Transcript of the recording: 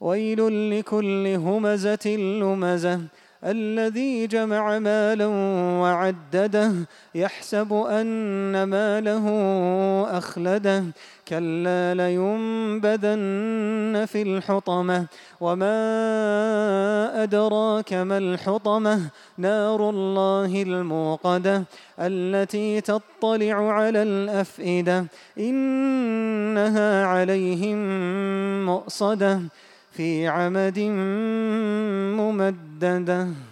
ويل لكل همزة لمزة الذي جمع مالا وعدده يحسب أن ماله أخلده كلا لينبذن في الحطمة وما أدراك ما الحطمة نار الله الموقدة التي تطلع على الأفئدة إنها عليهم مؤصدة في عمد ممددة.